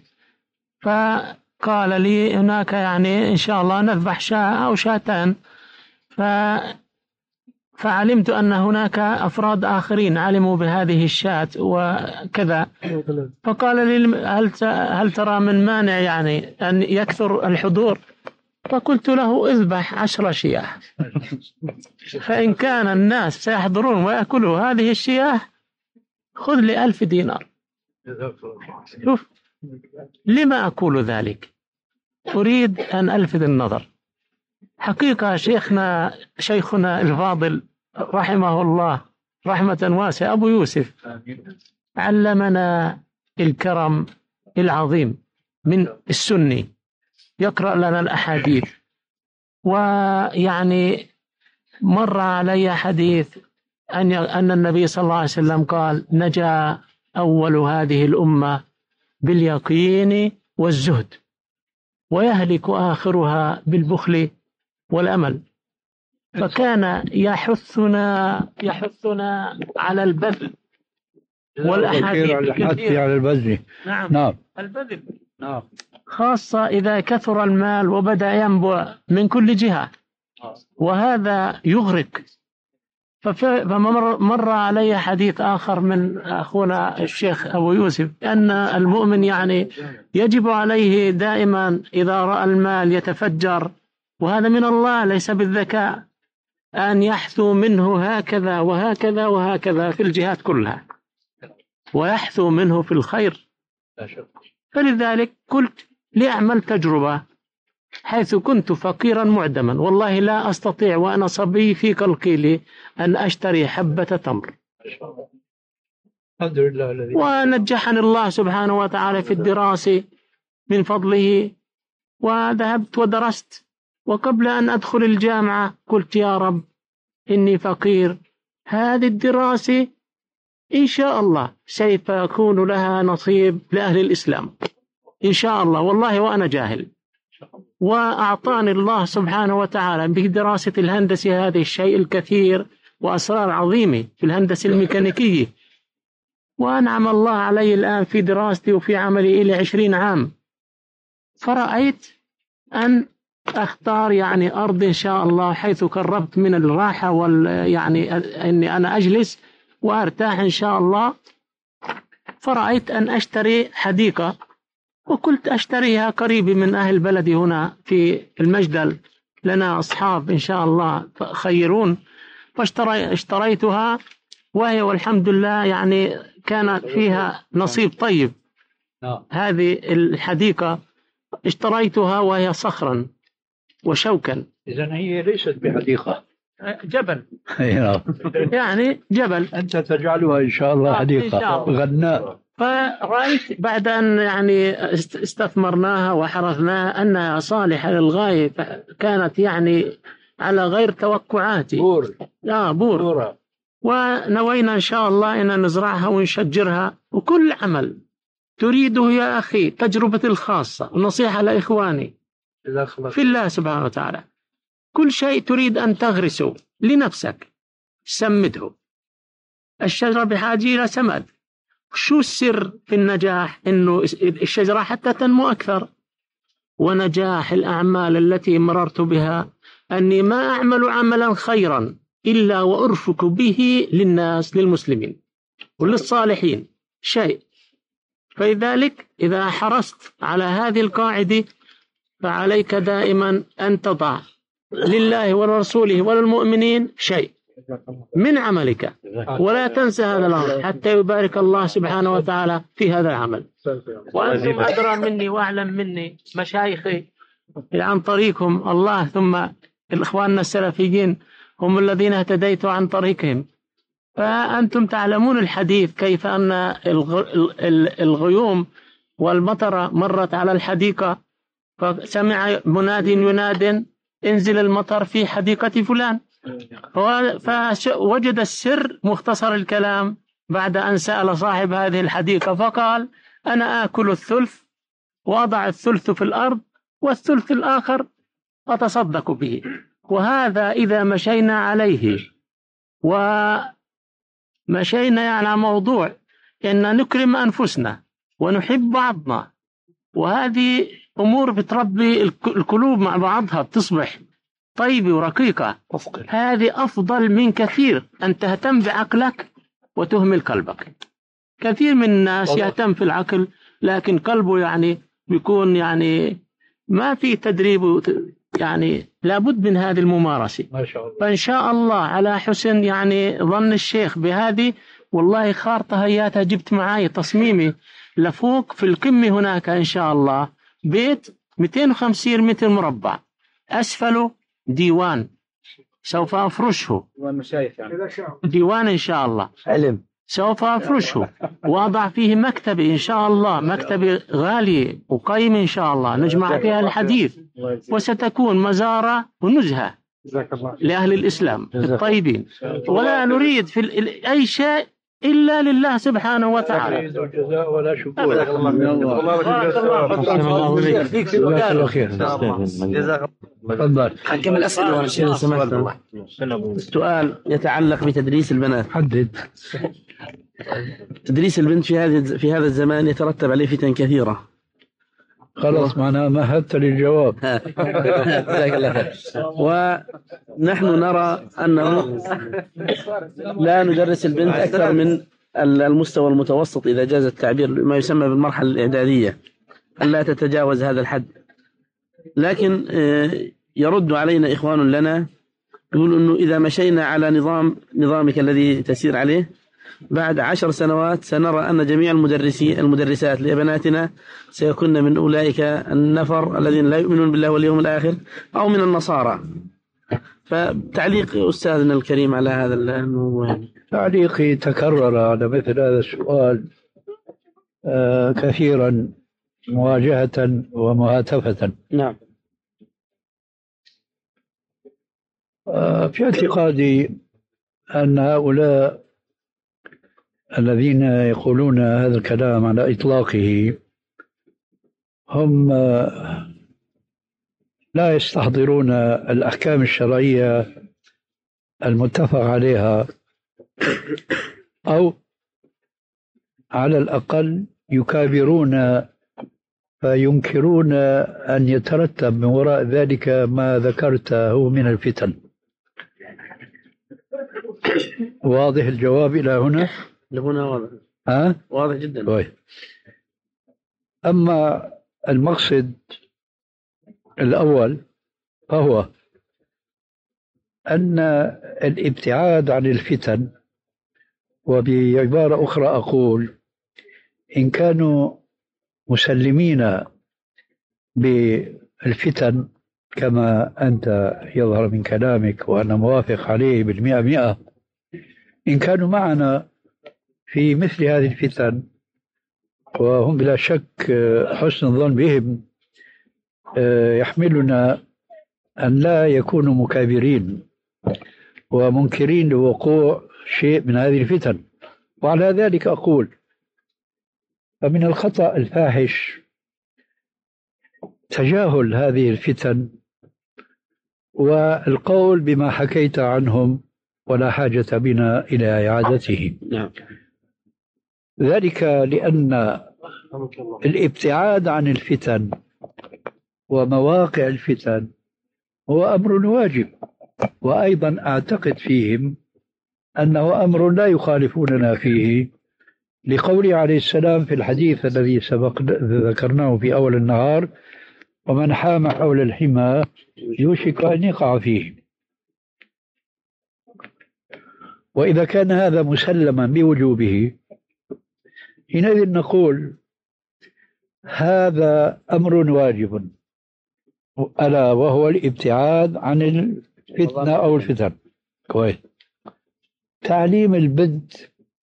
فقال لي هناك يعني إن شاء الله نذبح شاة أو شاتان. ف فعلمت أن هناك أفراد آخرين علموا بهذه الشاة وكذا. فقال لي هل هل ترى من مانع يعني أن يكثر الحضور؟ فقلت له اذبح عشر شياه، فإن كان الناس سيحضرون ويأكلوا هذه الشياه خذ لي ألف دينار. شوف لما أقول ذلك؟ أريد أن ألفت النظر. حقيقة شيخنا شيخنا الفاضل رحمه الله رحمة واسعة أبو يوسف علمنا الكرم العظيم من السني، يقرأ لنا الأحاديث. ويعني مر علي حديث أن أن النبي صلى الله عليه وسلم قال: نجا أول هذه الأمة باليقين والزهد، ويهلك آخرها بالبخل والأمل. فكان يحثنا يحثنا على البذل والأحاديث الكثيرة على البذل. نعم. نعم البذل نعم، خاصة إذا كثر المال وبدأ ينبع من كل جهة، وهذا يغرق. فمر مر علي حديث آخر من أخونا الشيخ أبو يوسف أن المؤمن يعني يجب عليه دائما إذا رأى المال يتفجر، وهذا من الله ليس بالذكاء، أن يحثو منه هكذا وهكذا وهكذا في الجهات كلها، ويحثو منه في الخير. فلذلك قلت لأعمل تجربة، حيث كنت فقيرا معدما والله لا أستطيع وأنا صبي في قلقيلي أن أشتري حبة تمر، ونجحني الله سبحانه وتعالى في الدراسة من فضله، وذهبت ودرست. وقبل أن أدخل الجامعة قلت يا رب إني فقير، هذه الدراسة إن شاء الله سوف يكون لها نصيب لأهل الإسلام إن شاء الله، والله وأنا جاهل. وأعطاني الله سبحانه وتعالى بدراسة الهندسة هذه الشيء الكثير وأسرار عظيمة في الهندسة الميكانيكية، وأنعم الله علي الآن في دراستي وفي عملي إلى عشرين عام. فرأيت أن أختار يعني أرض إن شاء الله حيث قربت من الراحة وال يعني أني أنا أجلس وأرتاح إن شاء الله. فرأيت أن أشتري حديقة، وقلت أشتريها قريب من أهل بلدي هنا في المجدل، لنا أصحاب إن شاء الله خيرون. فاشتريتها، وهي والحمد لله يعني كان فيها نصيب طيب. هذه الحديقة اشتريتها وهي صخرا وشوكا. إذن هي ليست بحديقة، جبل يعني جبل. أنت تجعلها إن شاء الله حديقة غناء. فرأيت بعد أن يعني استثمرناها وحرثناها أنها صالحة للغاية، كانت يعني على غير توقعاتي. بور آه بور بورة. ونوينا إن شاء الله أن نزرعها ونشجرها. وكل عمل تريده يا أخي تجربة الخاصة، نصيحة لإخواني في الله سبحانه وتعالى، كل شيء تريد أن تغرسه لنفسك سمده. الشجرة بحاجة إلى سماد. شو السر في النجاح؟ إنه الشجرة حتى تنمو أكثر. ونجاح الأعمال التي مررت بها أني ما أعمل عملا خيرا إلا وأرفق به للناس، للمسلمين وللصالحين شيء. فلذلك إذا حرصت على هذه القاعدة فعليك دائما أن تضع لله ولرسوله وللمؤمنين شيء من عملك، ولا تنسى هذا الأمر حتى يبارك الله سبحانه وتعالى في هذا العمل. وأنتم أدرى مني وأعلم مني مشايخي عن طريقهم الله، ثم الإخواننا السلفيين هم الذين اهتديت عن طريقهم. فأنتم تعلمون الحديث كيف أن الغيوم والمطر مرت على الحديقة، فسمع مناد يناد انزل المطر في حديقة فلان، فوجد السر مختصر الكلام بعد أن سأل صاحب هذه الحديقة فقال أنا آكل الثلث وأضع الثلث في الأرض والثلث الآخر أتصدق به. وهذا إذا مشينا عليه ومشينا يعني على موضوع أن نكرم أنفسنا ونحب بعضنا، وهذه أمور بتربي القلوب مع بعضها بتصبح طيبة ورقيقة. هذه أفضل من كثير أن تهتم بعقلك وتهمل قلبك. كثير من الناس يهتم في العقل لكن قلبه يعني بيكون يعني ما في تدريب، يعني لابد من هذه الممارسة. ما شاء الله. فإن شاء الله على حسن يعني ظن الشيخ بهذه، والله خارطة هياتها جبت معاي تصميمي لفوق في القمة هناك إن شاء الله بيت مئتين وخمسين متر مربع، أسفله ديوان سوف أفرشه، ديوان إن شاء الله علم سوف أفرشه وأضع فيه مكتبي إن شاء الله، مكتبي غالي وقيم إن شاء الله نجمع فيها الحديث، وستكون مزارة ونزهة لأهل الإسلام الطيبين، ولا نريد في أي شيء إلا لله سبحانه وتعالى. ولا شكور. تفضل. حكم الأسئلة وأنا شيء سمعت. السؤال يتعلق بتدريس البنات. حدد. تدريس البنت في هذا في هذا الزمان يترتب عليه فتن كثيرة. خلاص معنا مهدت للجواب. جزاك الله خير. ونحن نرى أنه لا ندرس البنت أكثر من المستوى المتوسط إذا جاز التعبير، ما يسمى بالمرحلة الإعدادية، ألا تتجاوز هذا الحد. لكن يرد علينا إخوان لنا يقول أنه إذا مشينا على نظام نظامك الذي تسير عليه بعد عشر سنوات سنرى أن جميع المدرسين المدرسات لبناتنا سيكون من أولئك النفر الذين لا يؤمنون بالله واليوم الآخر أو من النصارى. فتعليق أستاذنا الكريم على هذا الموضوع. تعليقي تكرر على مثل هذا السؤال آه كثيرا مواجهة ومهاتفة. نعم. آه في اعتقادي أن هؤلاء الذين يقولون هذا الكلام على إطلاقه هم لا يستحضرون الأحكام الشرعية المتفق عليها، أو على الأقل يكابرون فينكرون أن يترتب من وراء ذلك ما ذكرته من الفتن. واضح الجواب إلى هنا؟ لهنا واضح. ها؟ واضح جدا. طيب. أما المقصد الأول فهو أن الابتعاد عن الفتن، وبعبارة أخرى أقول إن كانوا مسلمين بالفتن كما أنت يظهر من كلامك وأنا موافق عليه بالمئة مئة، إن كانوا معنا في مثل هذه الفتن وهم بلا شك حسن الظن بهم يحملنا أن لا يكونوا مكابرين ومنكرين لوقوع شيء من هذه الفتن. وعلى ذلك أقول فمن الخطأ الفاحش تجاهل هذه الفتن والقول بما حكيت عنهم ولا حاجة بنا إلى إعادته. نعم. ذلك لأن الابتعاد عن الفتن ومواقع الفتن هو أمر واجب، وأيضا أعتقد فيهم أنه أمر لا يخالفوننا فيه، لقوله عليه السلام في الحديث الذي سبق ذكرناه في أول النهار: ومن حام حول الحمى يوشك أن يقع فيه. وإذا كان هذا مسلما بوجوبه حينئذ نقول هذا أمر واجب، ألا وهو الابتعاد عن الفتنة أو الفتن. كويس. تعليم البنت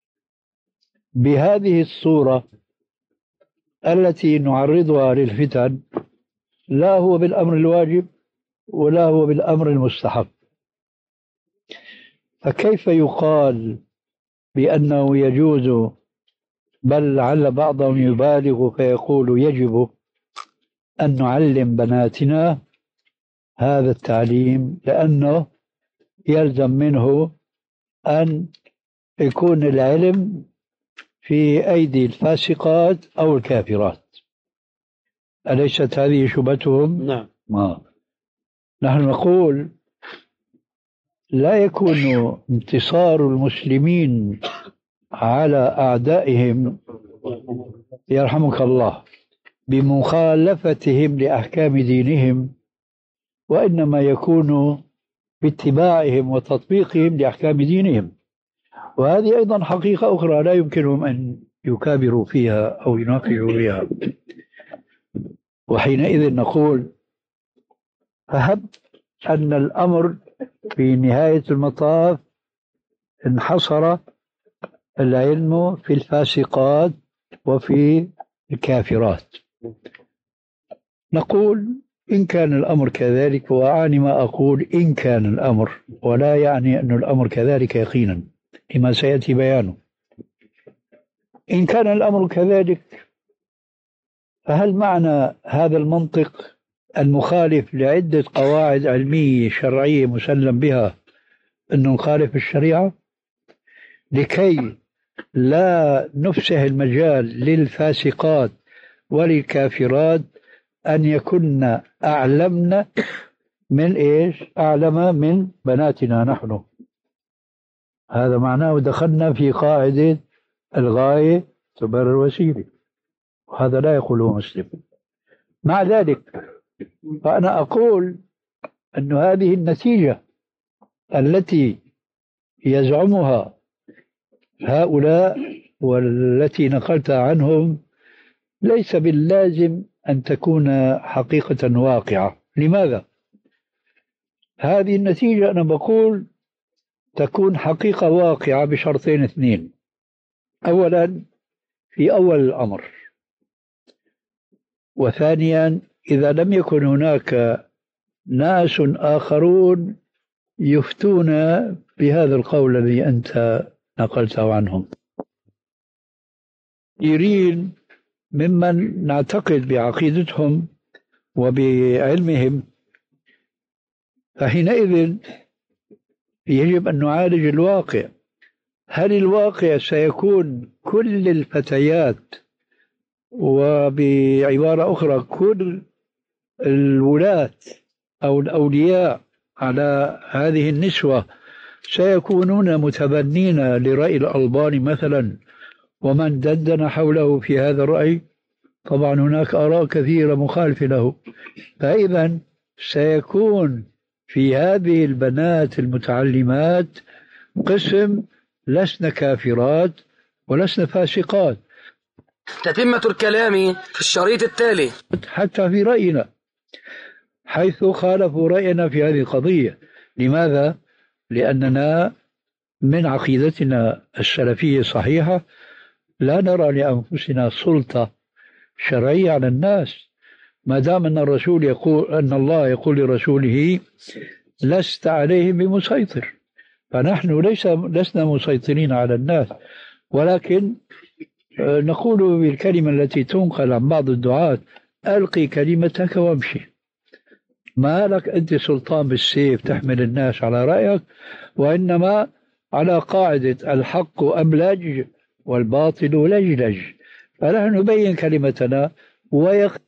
بهذه الصورة التي نعرضها للفتن لا هو بالأمر الواجب ولا هو بالأمر المستحب، فكيف يقال بأنه يجوز، بل لعل بعضهم يبالغ فيقول يجب أن نعلم بناتنا هذا التعليم، لأنه يلزم منه أن يكون العلم في أيدي الفاسقات أو الكافرات. أليست هذه شبهتهم؟ نعم. ما نحن نقول لا يكون انتصار المسلمين على أعدائهم يرحمك الله بمخالفتهم لأحكام دينهم، وإنما يكون باتباعهم وتطبيقهم لأحكام دينهم. وهذه أيضا حقيقة أخرى لا يمكنهم أن يكابروا فيها أو يناقشوا فيها. وحينئذ نقول فهب أن الأمر في نهاية المطاف انحصر العلم في الفاسقات وفي الكافرات. نقول إن كان الأمر كذلك، وأعني ما أقول إن كان الأمر، ولا يعني أن الأمر كذلك يقينا لما سيأتي بيانه. إن كان الأمر كذلك فهل معنى هذا المنطق المخالف لعدة قواعد علمية شرعية مسلم بها أنه نخالف الشريعة لكي لا نفسح المجال للفاسقات وللكافرات أن يكن أعلمنا من إيش؟ أعلم من بناتنا نحن. هذا معناه دخلنا في قاعدة الغاية تبرر الوسيلة، وهذا لا يقوله مسلم. مع ذلك فأنا أقول أن هذه النتيجة التي يزعمها هؤلاء والتي نقلت عنهم ليس باللازم أن تكون حقيقة واقعة. لماذا؟ هذه النتيجة أنا بقول تكون حقيقة واقعة بشرطين اثنين. أولا في أول الأمر، وثانيا إذا لم يكن هناك ناس آخرون يفتون بهذا القول الذي أنت نقلته عنهم، يرين ممن نعتقد بعقيدتهم وبعلمهم، فحينئذ يجب أن نعالج الواقع. هل الواقع سيكون كل الفتيات، وبعبارة أخرى كل الولاة أو الأولياء على هذه النسوة سيكونون متبنين لرأي الألباني مثلا ومن دندن حوله في هذا الرأي؟ طبعا هناك آراء كثيرة مخالفة له. فإذا سيكون في هذه البنات المتعلمات قسم لسن كافرات ولسن فاسقات. تتمة الكلام في الشريط التالي. حتى في رأينا حيث خالفوا رأينا في هذه القضية. لماذا؟ لأننا من عقيدتنا السلفية الصحيحة لا نرى لأنفسنا سلطة شرعية على الناس، ما دام أن الرسول يقول، أن الله يقول لرسوله لست عليهم بمسيطر، فنحن ليس لسنا مسيطرين على الناس، ولكن نقول بالكلمة التي تنقل عن بعض الدعاة: ألقي كلمتك وامشي. ما لك أنت سلطان بالسيف تحمل الناس على رأيك، وإنما على قاعدة الحق أبلج والباطل لجلج. فنحن نبين كلمتنا ويق